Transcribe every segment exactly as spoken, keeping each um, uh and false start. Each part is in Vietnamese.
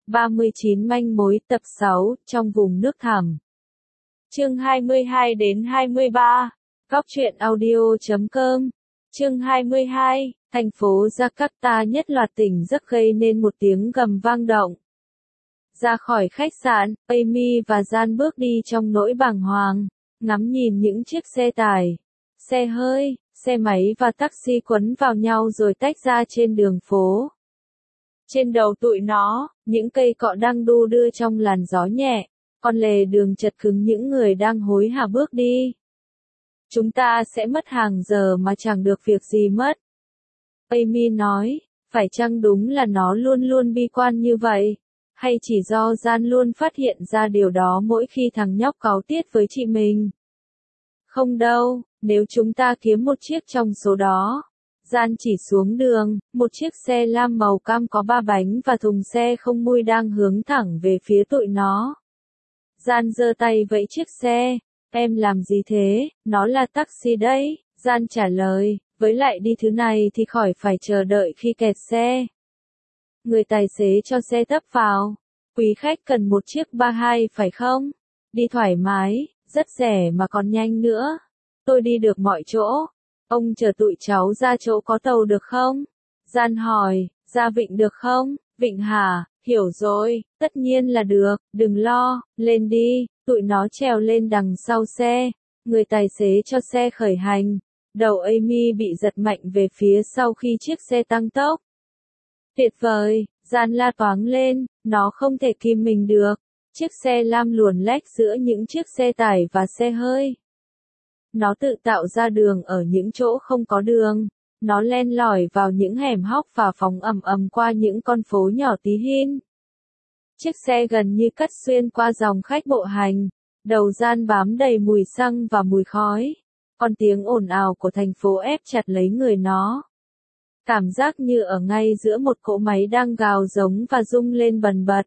ba mươi chín manh mối tập sáu, trong vùng nước thẳm. Chương hai mươi hai đến hai mươi ba. Góc truyện audio chấm com. Chương hai mươi hai, thành phố Jakarta nhất loạt tỉnh giấc gây nên một tiếng gầm vang động. Ra khỏi khách sạn, Amy và Gian bước đi trong nỗi bàng hoàng, ngắm nhìn những chiếc xe tải, xe hơi, xe máy và taxi quấn vào nhau rồi tách ra trên đường phố. Trên đầu tụi nó, những cây cọ đang đu đưa trong làn gió nhẹ, con lề đường chật cứng những người đang hối hả bước đi. Chúng ta sẽ mất hàng giờ mà chẳng được việc gì mất. Amy nói, phải chăng đúng là nó luôn luôn bi quan như vậy? Hay chỉ do Gian luôn phát hiện ra điều đó mỗi khi thằng nhóc cáu tiết với chị mình? Không đâu, nếu chúng ta kiếm một chiếc trong số đó. Gian chỉ xuống đường, một chiếc xe lam màu cam có ba bánh và thùng xe không mui đang hướng thẳng về phía tụi nó. Gian giơ tay vẫy chiếc xe. Em làm gì thế? Nó là taxi đấy, Gian trả lời, với lại đi thứ này thì khỏi phải chờ đợi khi kẹt xe. Người tài xế cho xe tấp vào. Quý khách cần một chiếc ba hai phải không? Đi thoải mái, rất rẻ mà còn nhanh nữa. Tôi đi được mọi chỗ. Ông chờ tụi cháu ra chỗ có tàu được không? Gian hỏi, ra vịnh được không? Vịnh hả? Hiểu rồi, tất nhiên là được, đừng lo, lên đi. Tụi nó trèo lên đằng sau xe. Người tài xế cho xe khởi hành. Đầu Amy bị giật mạnh về phía sau khi chiếc xe tăng tốc. Tuyệt vời, Gian la toáng lên, nó không thể kìm mình được. Chiếc xe lam luồn lách giữa những chiếc xe tải và xe hơi. Nó tự tạo ra đường ở những chỗ không có đường. Nó len lỏi vào những hẻm hóc và phóng ầm ầm qua những con phố nhỏ tí hin. Chiếc xe gần như cắt xuyên qua dòng khách bộ hành. Đầu Gian bám đầy mùi xăng và mùi khói. Còn tiếng ồn ào của thành phố ép chặt lấy người nó. Cảm giác như ở ngay giữa một cỗ máy đang gào giống và rung lên bần bật.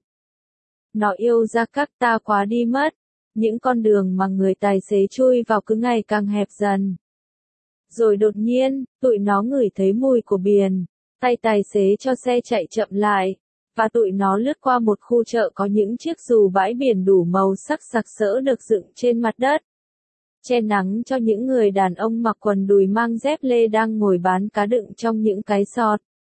Nó yêu Jakarta quá đi mất. Những con đường mà người tài xế chui vào cứ ngày càng hẹp dần. Rồi đột nhiên, tụi nó ngửi thấy mùi của biển. Tay tài xế cho xe chạy chậm lại. Và tụi nó lướt qua một khu chợ có những chiếc dù bãi biển đủ màu sắc sặc sỡ được dựng trên mặt đất. Che nắng cho những người đàn ông mặc quần đùi mang dép lê đang ngồi bán cá đựng trong những cái sọt.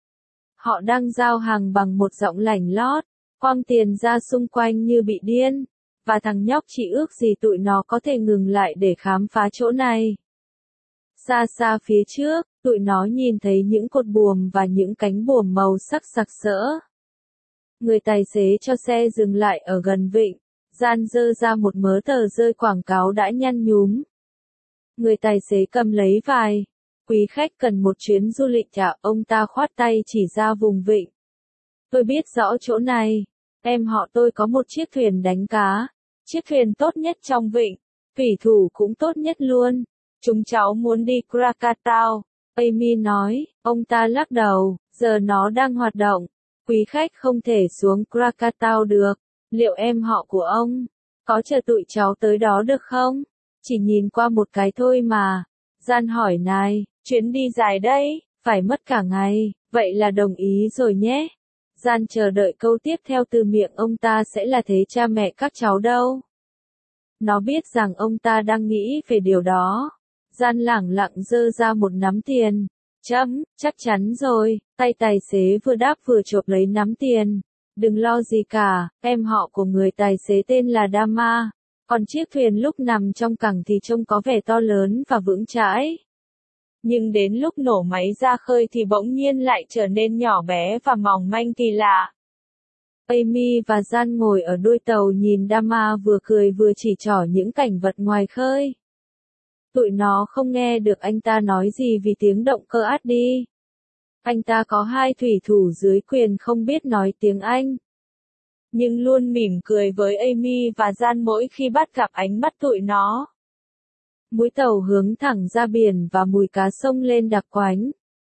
Họ đang giao hàng bằng một giọng lảnh lót, quăng tiền ra xung quanh như bị điên. Và thằng nhóc chỉ ước gì tụi nó có thể ngừng lại để khám phá chỗ này. Xa xa phía trước, tụi nó nhìn thấy những cột buồm và những cánh buồm màu sắc sặc sỡ. Người tài xế cho xe dừng lại ở gần vịnh. Gian giơ ra một mớ tờ rơi quảng cáo đã nhăn nhúm. Người tài xế cầm lấy vài. Quý khách cần một chuyến du lịch à? Ông ta khoát tay chỉ ra vùng vịnh. Tôi biết rõ chỗ này. Em họ tôi có một chiếc thuyền đánh cá. Chiếc thuyền tốt nhất trong vịnh. Thủy thủ cũng tốt nhất luôn. Chúng cháu muốn đi Krakatau. Amy nói. Ông ta lắc đầu. Giờ nó đang hoạt động. Quý khách không thể xuống Krakatau được. Liệu em họ của ông có chờ tụi cháu tới đó được không? Chỉ nhìn qua một cái thôi mà. Gian hỏi này, chuyến đi dài đấy, phải mất cả ngày, vậy là đồng ý rồi nhé. Gian chờ đợi câu tiếp theo từ miệng ông ta sẽ là thế cha mẹ các cháu đâu. Nó biết rằng ông ta đang nghĩ về điều đó. Gian lẳng lặng giơ ra một nắm tiền. Chấm, chắc chắn rồi, tay tài xế vừa đáp vừa chộp lấy nắm tiền. Đừng lo gì cả, em họ của người tài xế tên là Dama. Còn chiếc thuyền lúc nằm trong cảng thì trông có vẻ to lớn và vững chãi. Nhưng đến lúc nổ máy ra khơi thì bỗng nhiên lại trở nên nhỏ bé và mỏng manh kỳ lạ. Amy và Gian ngồi ở đuôi tàu nhìn Dama vừa cười vừa chỉ trỏ những cảnh vật ngoài khơi. Tụi nó không nghe được anh ta nói gì vì tiếng động cơ át đi. Anh ta có hai thủy thủ dưới quyền không biết nói tiếng Anh. Nhưng luôn mỉm cười với Amy và Gian mỗi khi bắt gặp ánh mắt tụi nó. Mũi tàu hướng thẳng ra biển và mùi cá sông lên đặc quánh.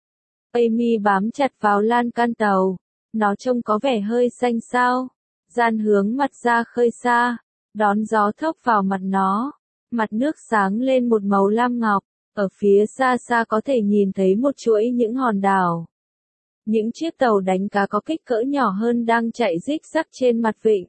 Amy bám chặt vào lan can tàu. Nó trông có vẻ hơi xanh xao. Gian hướng mặt ra khơi xa. Đón gió thốc vào mặt nó. Mặt nước sáng lên một màu lam ngọc. Ở phía xa xa có thể nhìn thấy một chuỗi những hòn đảo. Những chiếc tàu đánh cá có kích cỡ nhỏ hơn đang chạy rích rắc trên mặt vịnh.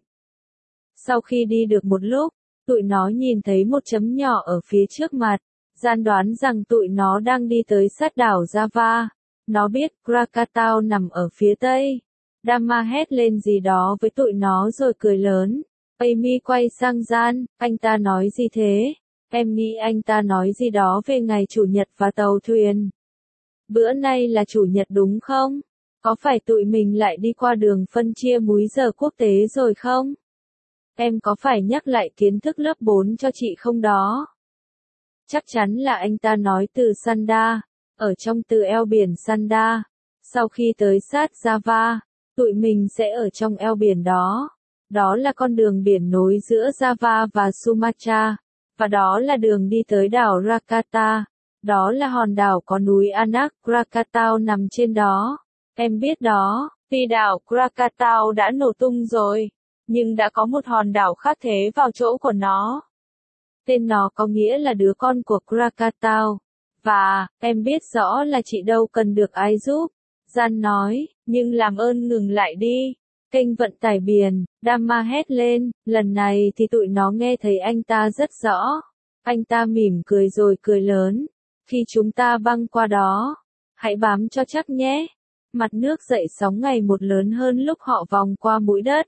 Sau khi đi được một lúc, tụi nó nhìn thấy một chấm nhỏ ở phía trước mặt. Gian đoán rằng tụi nó đang đi tới sát đảo Java. Nó biết Krakatau nằm ở phía tây. Dama hét lên gì đó với tụi nó rồi cười lớn. Amy quay sang Gian, anh ta nói gì thế? Em nghĩ anh ta nói gì đó về ngày Chủ nhật và tàu thuyền. Bữa nay là Chủ nhật đúng không? Có phải tụi mình lại đi qua đường phân chia múi giờ quốc tế rồi không? Em có phải nhắc lại kiến thức lớp bốn cho chị không đó? Chắc chắn là anh ta nói từ Sunda, ở trong từ eo biển Sunda. Sau khi tới sát Java, tụi mình sẽ ở trong eo biển đó. Đó là con đường biển nối giữa Java và Sumatra, và đó là đường đi tới đảo Rakata. Đó là hòn đảo có núi Anak Krakatau nằm trên đó. Em biết đó, tuy đảo Krakatau đã nổ tung rồi, nhưng đã có một hòn đảo khác thế vào chỗ của nó. Tên nó có nghĩa là đứa con của Krakatau. Và, em biết rõ là chị đâu cần được ai giúp. Gian nói, nhưng làm ơn ngừng lại đi. Kênh vận tải biển, Dama hét lên, lần này thì tụi nó nghe thấy anh ta rất rõ. Anh ta mỉm cười rồi cười lớn. Khi chúng ta băng qua đó, hãy bám cho chắc nhé. Mặt nước dậy sóng ngày một lớn hơn lúc họ vòng qua mũi đất.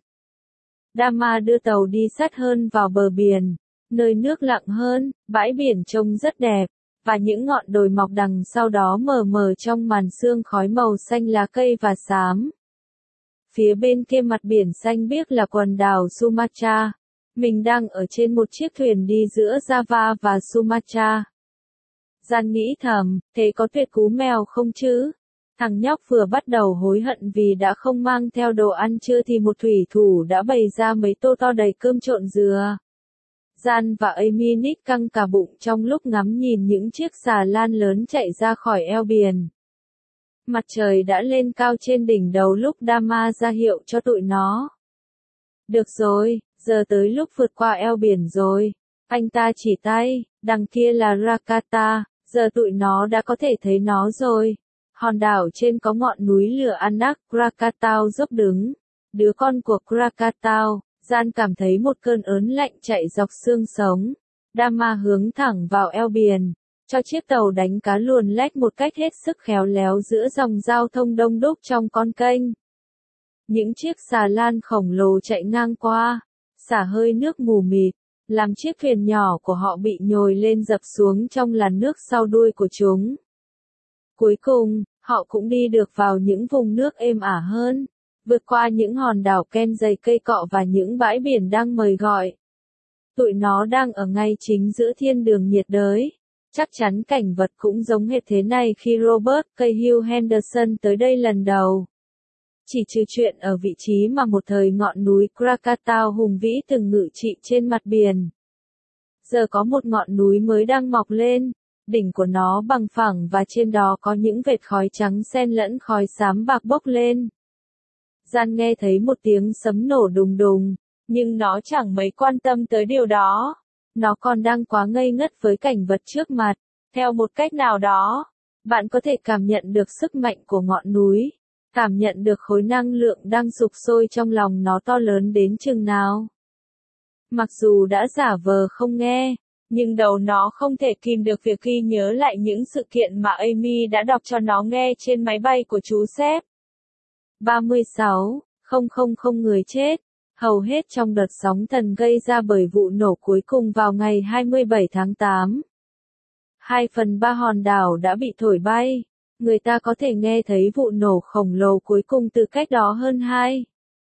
Dama đưa tàu đi sát hơn vào bờ biển, nơi nước lặng hơn, bãi biển trông rất đẹp, và những ngọn đồi mọc đằng sau đó mờ mờ trong màn sương khói màu xanh lá cây và xám. Phía bên kia mặt biển xanh biếc là quần đảo Sumatra. Mình đang ở trên một chiếc thuyền đi giữa Java và Sumatra. Gian nghĩ thầm, thế có tuyệt cú mèo không chứ? Thằng nhóc vừa bắt đầu hối hận vì đã không mang theo đồ ăn trưa thì một thủy thủ đã bày ra mấy tô to đầy cơm trộn dừa. Gian và Amy nít căng cả bụng trong lúc ngắm nhìn những chiếc xà lan lớn chạy ra khỏi eo biển. Mặt trời đã lên cao trên đỉnh đầu lúc Dama ra hiệu cho tụi nó. Được rồi, giờ tới lúc vượt qua eo biển rồi. Anh ta chỉ tay, đằng kia là Rakata, giờ tụi nó đã có thể thấy nó rồi. Hòn đảo trên có ngọn núi lửa Anak Krakatau dốc đứng. Đứa con của Krakatau, Gian cảm thấy một cơn ớn lạnh chạy dọc xương sống. Dama hướng thẳng vào eo biển, cho chiếc tàu đánh cá luồn lách một cách hết sức khéo léo giữa dòng giao thông đông đúc trong con kênh. Những chiếc xà lan khổng lồ chạy ngang qua, xả hơi nước mù mịt, làm chiếc thuyền nhỏ của họ bị nhồi lên dập xuống trong làn nước sau đuôi của chúng. Cuối cùng, họ cũng đi được vào những vùng nước êm ả hơn, vượt qua những hòn đảo ken dày cây cọ và những bãi biển đang mời gọi. Tụi nó đang ở ngay chính giữa thiên đường nhiệt đới. Chắc chắn cảnh vật cũng giống hệt thế này khi Robert Cahill Henderson tới đây lần đầu. Chỉ trừ chuyện ở vị trí mà một thời ngọn núi Krakatau hùng vĩ từng ngự trị trên mặt biển. Giờ có một ngọn núi mới đang mọc lên, đỉnh của nó bằng phẳng và trên đó có những vệt khói trắng xen lẫn khói xám bạc bốc lên. Gian nghe thấy một tiếng sấm nổ đùng đùng, nhưng nó chẳng mấy quan tâm tới điều đó. Nó còn đang quá ngây ngất với cảnh vật trước mặt. Theo một cách nào đó, bạn có thể cảm nhận được sức mạnh của ngọn núi, cảm nhận được khối năng lượng đang sục sôi trong lòng nó to lớn đến chừng nào. Mặc dù đã giả vờ không nghe, nhưng đầu nó không thể kìm được việc ghi nhớ lại những sự kiện mà Amy đã đọc cho nó nghe trên máy bay của chú sếp. ba mươi sáu nghìn người chết, hầu hết trong đợt sóng thần gây ra bởi vụ nổ cuối cùng vào ngày hai mươi bảy tháng tám. Hai phần ba hòn đảo đã bị thổi bay. Người ta có thể nghe thấy vụ nổ khổng lồ cuối cùng từ cách đó hơn hai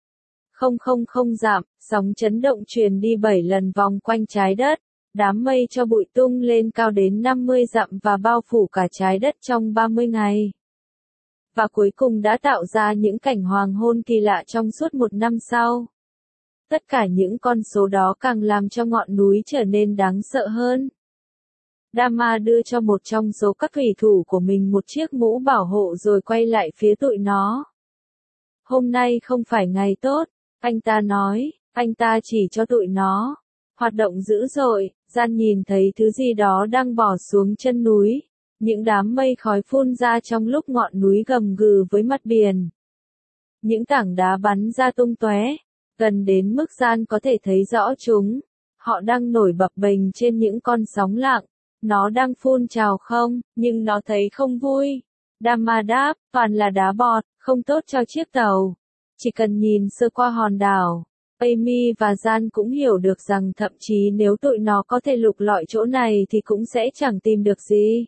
nghìn dặm, sóng chấn động truyền đi bảy lần vòng quanh trái đất. Đám mây cho bụi tung lên cao đến năm mươi dặm và bao phủ cả trái đất trong ba mươi ngày. Và cuối cùng đã tạo ra những cảnh hoàng hôn kỳ lạ trong suốt một năm sau. Tất cả những con số đó càng làm cho ngọn núi trở nên đáng sợ hơn. Dama đưa cho một trong số các thủy thủ của mình một chiếc mũ bảo hộ rồi quay lại phía tụi nó. Hôm nay không phải ngày tốt, anh ta nói, anh ta chỉ cho tụi nó. Hoạt động dữ dội, Gian nhìn thấy thứ gì đó đang bỏ xuống chân núi. Những đám mây khói phun ra trong lúc ngọn núi gầm gừ với mặt biển. Những tảng đá bắn ra tung tóe, gần đến mức Gian có thể thấy rõ chúng. Họ đang nổi bập bềnh trên những con sóng lặng. Nó đang phun trào không, nhưng nó thấy không vui. Dama đáp, toàn là đá bọt, không tốt cho chiếc tàu. Chỉ cần nhìn sơ qua hòn đảo. Amy và Gian cũng hiểu được rằng thậm chí nếu tụi nó có thể lục lọi chỗ này thì cũng sẽ chẳng tìm được gì.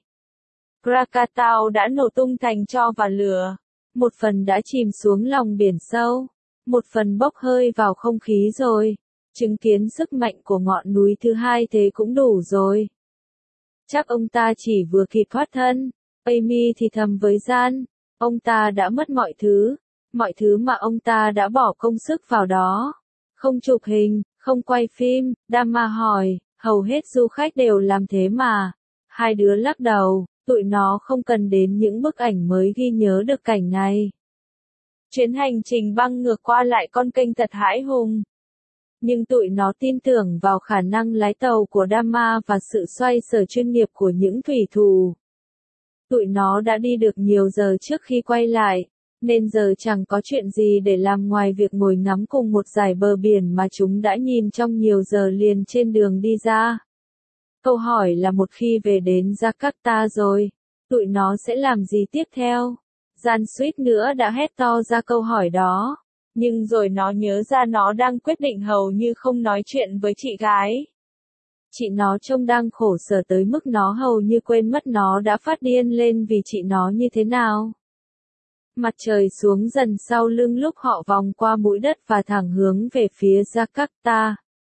Krakatau đã nổ tung thành tro và lửa. Một phần đã chìm xuống lòng biển sâu. Một phần bốc hơi vào không khí rồi. Chứng kiến sức mạnh của ngọn núi thứ hai thế cũng đủ rồi. Chắc ông ta chỉ vừa kịp thoát thân. Amy thì thầm với Gian. Ông ta đã mất mọi thứ. Mọi thứ mà ông ta đã bỏ công sức vào đó. Không chụp hình, không quay phim. Dama hỏi, hầu hết du khách đều làm thế mà. Hai đứa lắc đầu, tụi nó không cần đến những bức ảnh mới ghi nhớ được cảnh này. Chuyến hành trình băng ngược qua lại con kênh thật hãi hùng. Nhưng tụi nó tin tưởng vào khả năng lái tàu của Dama và sự xoay sở chuyên nghiệp của những thủy thủ. Tụi nó đã đi được nhiều giờ trước khi quay lại, nên giờ chẳng có chuyện gì để làm ngoài việc ngồi ngắm cùng một dải bờ biển mà chúng đã nhìn trong nhiều giờ liền trên đường đi ra. Câu hỏi là một khi về đến Jakarta rồi, tụi nó sẽ làm gì tiếp theo? Gian suýt nữa đã hét to ra câu hỏi đó. Nhưng rồi nó nhớ ra nó đang quyết định hầu như không nói chuyện với chị gái. Chị nó trông đang khổ sở tới mức nó hầu như quên mất nó đã phát điên lên vì chị nó như thế nào. Mặt trời xuống dần sau lưng lúc họ vòng qua mũi đất và thẳng hướng về phía Jakarta.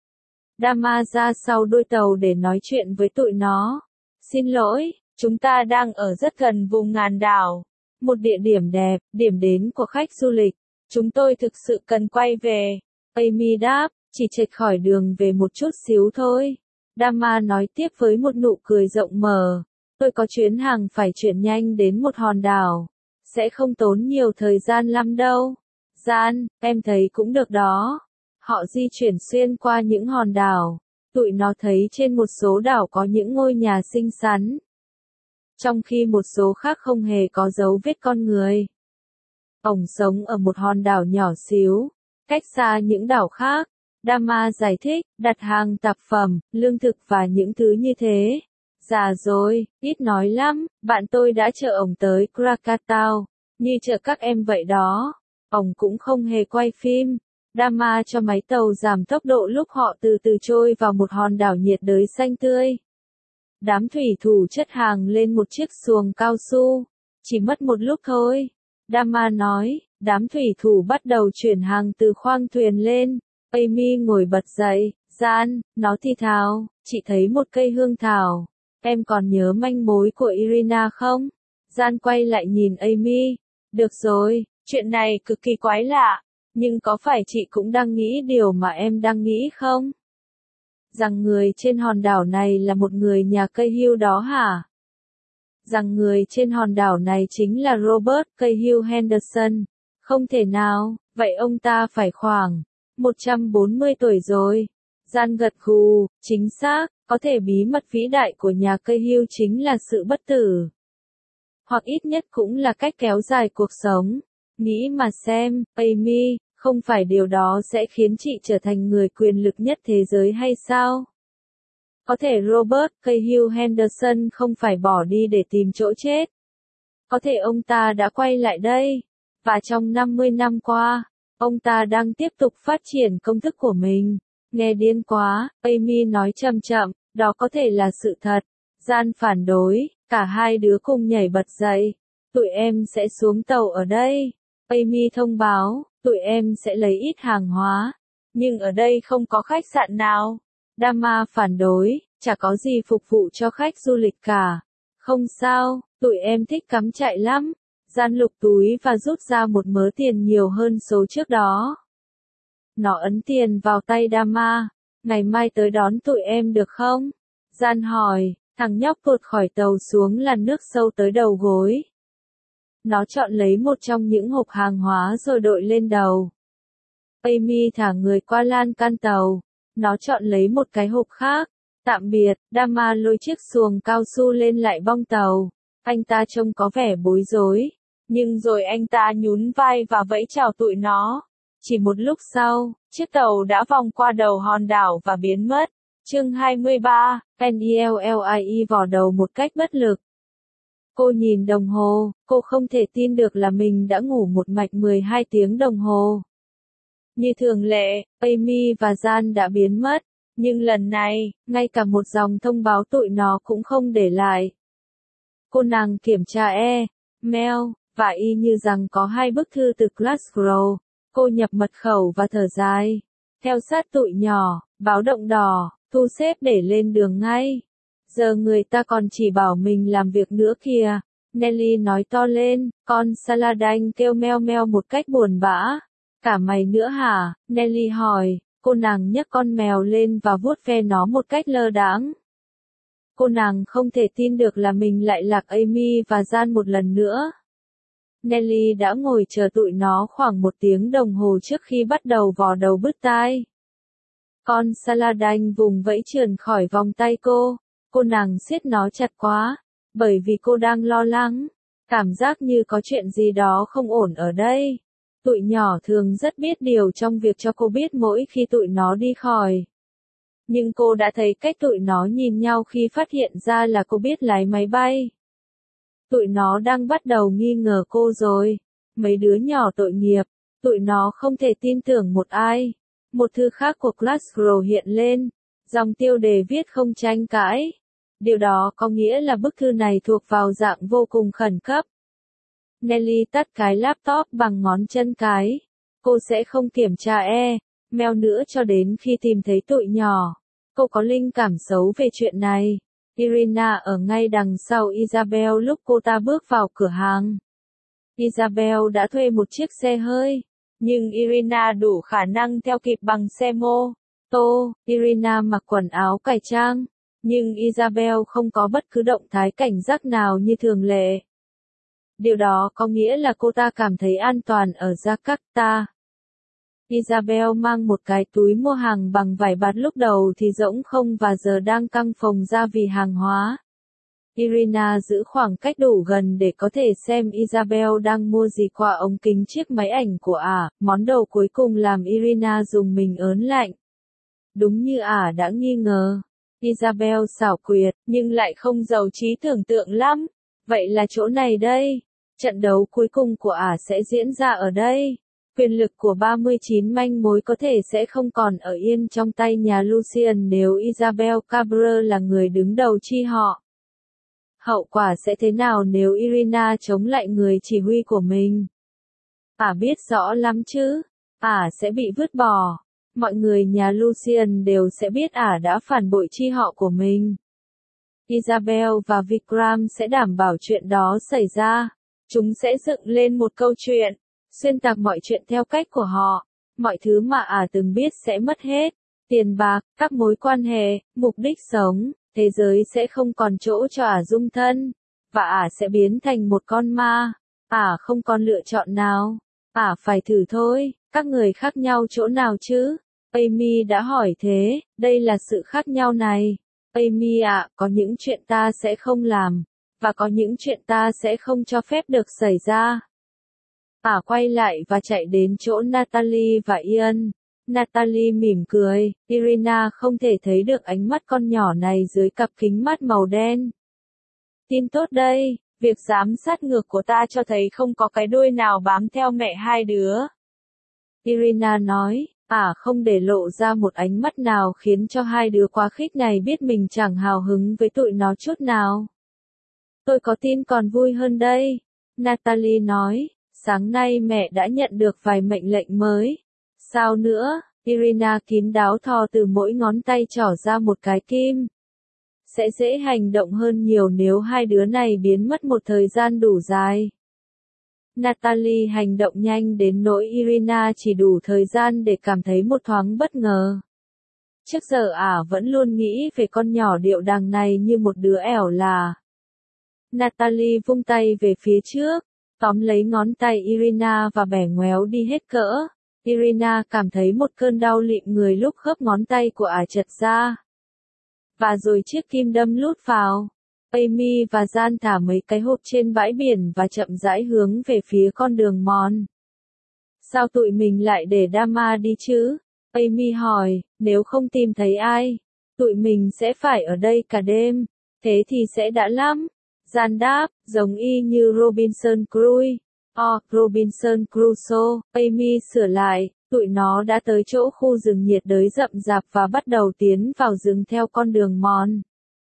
Dama ra sau đuôi tàu để nói chuyện với tụi nó. Xin lỗi, chúng ta đang ở rất gần vùng ngàn đảo. Một địa điểm đẹp, điểm đến của khách du lịch. Chúng tôi thực sự cần quay về. Amy đáp, chỉ chệch khỏi đường về một chút xíu thôi. Dama nói tiếp với một nụ cười rộng mở. Tôi có chuyến hàng phải chuyển nhanh đến một hòn đảo. Sẽ không tốn nhiều thời gian lắm đâu. Gian, em thấy cũng được đó. Họ di chuyển xuyên qua những hòn đảo. Tụi nó thấy trên một số đảo có những ngôi nhà xinh xắn. Trong khi một số khác không hề có dấu vết con người. Ổng sống ở một hòn đảo nhỏ xíu, cách xa những đảo khác. Dama giải thích, đặt hàng tạp phẩm, lương thực và những thứ như thế. Già rồi, ít nói lắm, bạn tôi đã chở ổng tới Krakatau, như chở các em vậy đó. Ổng cũng không hề quay phim. Dama cho máy tàu giảm tốc độ lúc họ từ từ trôi vào một hòn đảo nhiệt đới xanh tươi. Đám thủy thủ chất hàng lên một chiếc xuồng cao su. Chỉ mất một lúc thôi. Dama nói, đám thủy thủ bắt đầu chuyển hàng từ khoang thuyền lên. Amy ngồi bật dậy, Gian, nó thì thào, chị thấy một cây hương thảo. Em còn nhớ manh mối của Irina không? Gian quay lại nhìn Amy. Được rồi, chuyện này cực kỳ quái lạ. Nhưng có phải chị cũng đang nghĩ điều mà em đang nghĩ không? Rằng người trên hòn đảo này là một người nhà cây hưu đó hả? Rằng người trên hòn đảo này chính là Robert Cahill Henderson. Không thể nào, vậy ông ta phải khoảng một trăm bốn mươi tuổi rồi. Gian gật gù, chính xác, có thể bí mật vĩ đại của nhà Cahill chính là sự bất tử. Hoặc ít nhất cũng là cách kéo dài cuộc sống. Nghĩ mà xem, Amy, không phải điều đó sẽ khiến chị trở thành người quyền lực nhất thế giới hay sao? Có thể Robert Cahill Henderson không phải bỏ đi để tìm chỗ chết. Có thể ông ta đã quay lại đây. Và trong năm mươi năm qua, ông ta đang tiếp tục phát triển công thức của mình. Nghe điên quá, Amy nói chậm chậm, đó có thể là sự thật. Gian phản đối, cả hai đứa cùng nhảy bật dậy. Tụi em sẽ xuống tàu ở đây. Amy thông báo, tụi em sẽ lấy ít hàng hóa. Nhưng ở đây không có khách sạn nào. Dama phản đối, chả có gì phục vụ cho khách du lịch cả. Không sao, tụi em thích cắm trại lắm. Gian lục túi và rút ra một mớ tiền nhiều hơn số trước đó. Nó ấn tiền vào tay Dama. Ngày mai tới đón tụi em được không? Gian hỏi, thằng nhóc tuột khỏi tàu xuống làn nước sâu tới đầu gối. Nó chọn lấy một trong những hộp hàng hóa rồi đội lên đầu. Amy thả người qua lan can tàu. Nó chọn lấy một cái hộp khác. Tạm biệt, Dama lôi chiếc xuồng cao su lên lại bong tàu. Anh ta trông có vẻ bối rối, nhưng rồi anh ta nhún vai và vẫy chào tụi nó. Chỉ một lúc sau, chiếc tàu đã vòng qua đầu hòn đảo và biến mất. Chương hai mươi ba, Nellie vò đầu một cách bất lực. Cô nhìn đồng hồ, cô không thể tin được là mình đã ngủ một mạch mười hai tiếng đồng hồ. Như thường lệ, Amy và Jan đã biến mất, nhưng lần này, ngay cả một dòng thông báo tụi nó cũng không để lại. Cô nàng kiểm tra e, mail, và y như rằng có hai bức thư từ Glasgow. Cô nhập mật khẩu và thở dài. Theo sát tụi nhỏ, báo động đỏ, thu xếp để lên đường ngay. Giờ người ta còn chỉ bảo mình làm việc nữa kìa. Nellie nói to lên, con Saladin kêu meo meo một cách buồn bã. Cả mày nữa hả? Nellie hỏi, cô nàng nhấc con mèo lên và vuốt ve nó một cách lơ đãng. Cô nàng không thể tin được là mình lại lạc Amy và Jan một lần nữa. Nellie đã ngồi chờ tụi nó khoảng một tiếng đồng hồ trước khi bắt đầu vò đầu bứt tai. Con Saladin vùng vẫy trườn khỏi vòng tay cô, cô nàng siết nó chặt quá, bởi vì cô đang lo lắng, cảm giác như có chuyện gì đó không ổn ở đây. Tụi nhỏ thường rất biết điều trong việc cho cô biết mỗi khi tụi nó đi khỏi. Nhưng cô đã thấy cách tụi nó nhìn nhau khi phát hiện ra là cô biết lái máy bay. Tụi nó đang bắt đầu nghi ngờ cô rồi. Mấy đứa nhỏ tội nghiệp, tụi nó không thể tin tưởng một ai. Một thư khác của Glasgow hiện lên, dòng tiêu đề viết không tranh cãi. Điều đó có nghĩa là bức thư này thuộc vào dạng vô cùng khẩn cấp. Nellie tắt cái laptop bằng ngón chân cái. Cô sẽ không kiểm tra e, mail nữa cho đến khi tìm thấy tụi nhỏ. Cô có linh cảm xấu về chuyện này. Irina ở ngay đằng sau Isabel lúc cô ta bước vào cửa hàng. Isabel đã thuê một chiếc xe hơi, nhưng Irina đủ khả năng theo kịp bằng xe mô tô. Irina mặc quần áo cải trang, nhưng Isabel không có bất cứ động thái cảnh giác nào như thường lệ. Điều đó có nghĩa là cô ta cảm thấy an toàn ở Jakarta. Isabel mang một cái túi mua hàng bằng vải bạt lúc đầu thì rỗng không và giờ đang căng phồng ra vì hàng hóa. Irina giữ khoảng cách đủ gần để có thể xem Isabel đang mua gì qua ống kính chiếc máy ảnh của ả. Món đồ cuối cùng làm Irina dùng mình ớn lạnh. Đúng như ả đã nghi ngờ. Isabel xảo quyệt, nhưng lại không giàu trí tưởng tượng lắm. Vậy là chỗ này đây. Trận đấu cuối cùng của ả sẽ diễn ra ở đây. Quyền lực của ba mươi chín manh mối có thể sẽ không còn ở yên trong tay nhà Lucian nếu Isabel Cabrera là người đứng đầu chi họ. Hậu quả sẽ thế nào nếu Irina chống lại người chỉ huy của mình? Ả biết rõ lắm chứ. Ả sẽ bị vứt bỏ. Mọi người nhà Lucian đều sẽ biết ả đã phản bội chi họ của mình. Isabel và Vikram sẽ đảm bảo chuyện đó xảy ra. Chúng sẽ dựng lên một câu chuyện, xuyên tạc mọi chuyện theo cách của họ. Mọi thứ mà ả từng biết sẽ mất hết. Tiền bạc, các mối quan hệ, mục đích sống, thế giới sẽ không còn chỗ cho ả dung thân. Và ả sẽ biến thành một con ma. Ả không còn lựa chọn nào. Ả phải thử thôi, các người khác nhau chỗ nào chứ? Amy đã hỏi thế, đây là sự khác nhau này. Amy ạ, à, có những chuyện ta sẽ không làm. Và có những chuyện ta sẽ không cho phép được xảy ra. Ả quay lại và chạy đến chỗ Natalie và Ian. Natalie mỉm cười, Irina không thể thấy được ánh mắt con nhỏ này dưới cặp kính mắt màu đen. Tin tốt đây, việc giám sát ngược của ta cho thấy không có cái đuôi nào bám theo mẹ hai đứa. Irina nói, ả không để lộ ra một ánh mắt nào khiến cho hai đứa quá khích này biết mình chẳng hào hứng với tụi nó chút nào. Tôi có tin còn vui hơn đây. Natalie nói, sáng nay mẹ đã nhận được vài mệnh lệnh mới. Sao nữa? Irina kín đáo thò từ mỗi ngón tay trỏ ra một cái kim. Sẽ dễ hành động hơn nhiều nếu hai đứa này biến mất một thời gian đủ dài. Natalie hành động nhanh đến nỗi Irina chỉ đủ thời gian để cảm thấy một thoáng bất ngờ. Trước giờ ả vẫn luôn nghĩ về con nhỏ điệu đàng này như một đứa ẻo là. Natalie vung tay về phía trước, tóm lấy ngón tay Irina và bẻ ngoéo đi hết cỡ. Irina cảm thấy một cơn đau lịm người lúc khớp ngón tay của ả chật ra. Và rồi chiếc kim đâm lút vào. Amy và Jan thả mấy cái hộp trên bãi biển và chậm rãi hướng về phía con đường mòn. Sao tụi mình lại để Dama đi chứ? Amy hỏi, nếu không tìm thấy ai, tụi mình sẽ phải ở đây cả đêm. Thế thì sẽ đã lắm. Jan đáp, giống y như Robinson Crusoe. Oh, Robinson Crusoe. Amy sửa lại, tụi nó đã tới chỗ khu rừng nhiệt đới rậm rạp và bắt đầu tiến vào rừng theo con đường mòn.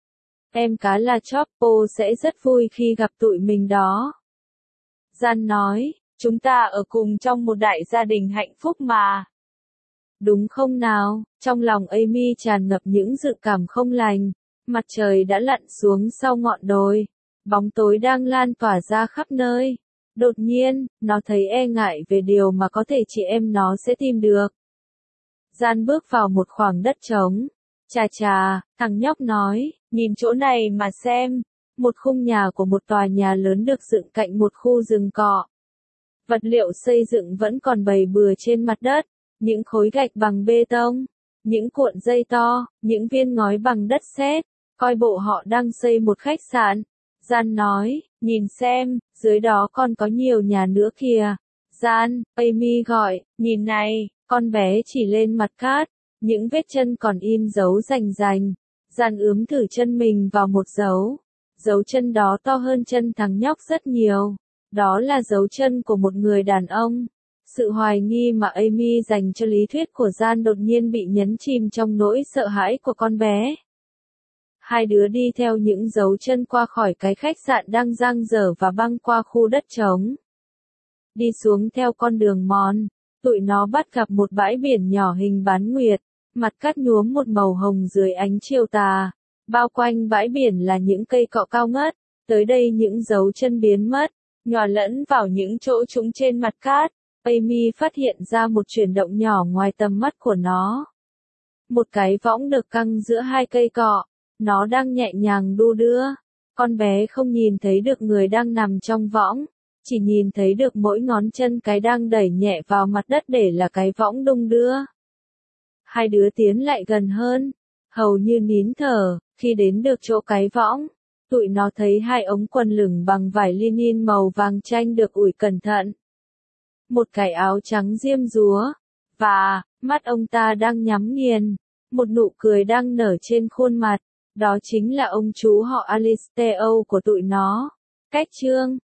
Em cá là Choppo sẽ rất vui khi gặp tụi mình đó. Jan nói, chúng ta ở cùng trong một đại gia đình hạnh phúc mà. Đúng không nào? Trong lòng Amy tràn ngập những dự cảm không lành. Mặt trời đã lặn xuống sau ngọn đồi. Bóng tối đang lan tỏa ra khắp nơi. Đột nhiên, nó thấy e ngại về điều mà có thể chị em nó sẽ tìm được. Jan bước vào một khoảng đất trống. Chà chà, thằng nhóc nói, nhìn chỗ này mà xem. Một khung nhà của một tòa nhà lớn được dựng cạnh một khu rừng cọ. Vật liệu xây dựng vẫn còn bày bừa trên mặt đất. Những khối gạch bằng bê tông, những cuộn dây to, những viên ngói bằng đất sét. Coi bộ họ đang xây một khách sạn. Jan nói, nhìn xem, dưới đó còn có nhiều nhà nữa kìa. Jan, Amy gọi, nhìn này, con bé chỉ lên mặt cát. Những vết chân còn in dấu rành rành. Jan ướm thử chân mình vào một dấu. Dấu chân đó to hơn chân thằng nhóc rất nhiều. Đó là dấu chân của một người đàn ông. Sự hoài nghi mà Amy dành cho lý thuyết của Jan đột nhiên bị nhấn chìm trong nỗi sợ hãi của con bé. Hai đứa đi theo những dấu chân qua khỏi cái khách sạn đang dang dở và băng qua khu đất trống. Đi xuống theo con đường mòn, tụi nó bắt gặp một bãi biển nhỏ hình bán nguyệt, mặt cát nhuốm một màu hồng dưới ánh chiều tà. Bao quanh bãi biển là những cây cọ cao ngất, tới đây những dấu chân biến mất, nhòa lẫn vào những chỗ trũng trên mặt cát. Amy phát hiện ra một chuyển động nhỏ ngoài tầm mắt của nó. Một cái võng được căng giữa hai cây cọ, nó đang nhẹ nhàng đu đưa. Con bé không nhìn thấy được người đang nằm trong võng, chỉ nhìn thấy được mỗi ngón chân cái đang đẩy nhẹ vào mặt đất để là cái võng đung đưa. Hai đứa tiến lại gần hơn, hầu như nín thở, khi đến được chỗ cái võng. Tụi nó thấy hai ống quần lửng bằng vải linen màu vàng chanh được ủi cẩn thận. Một cái áo trắng diêm dúa, và, mắt ông ta đang nhắm nghiền, một nụ cười đang nở trên khuôn mặt, đó chính là ông chú họ Alisteo của tụi nó. Cách chương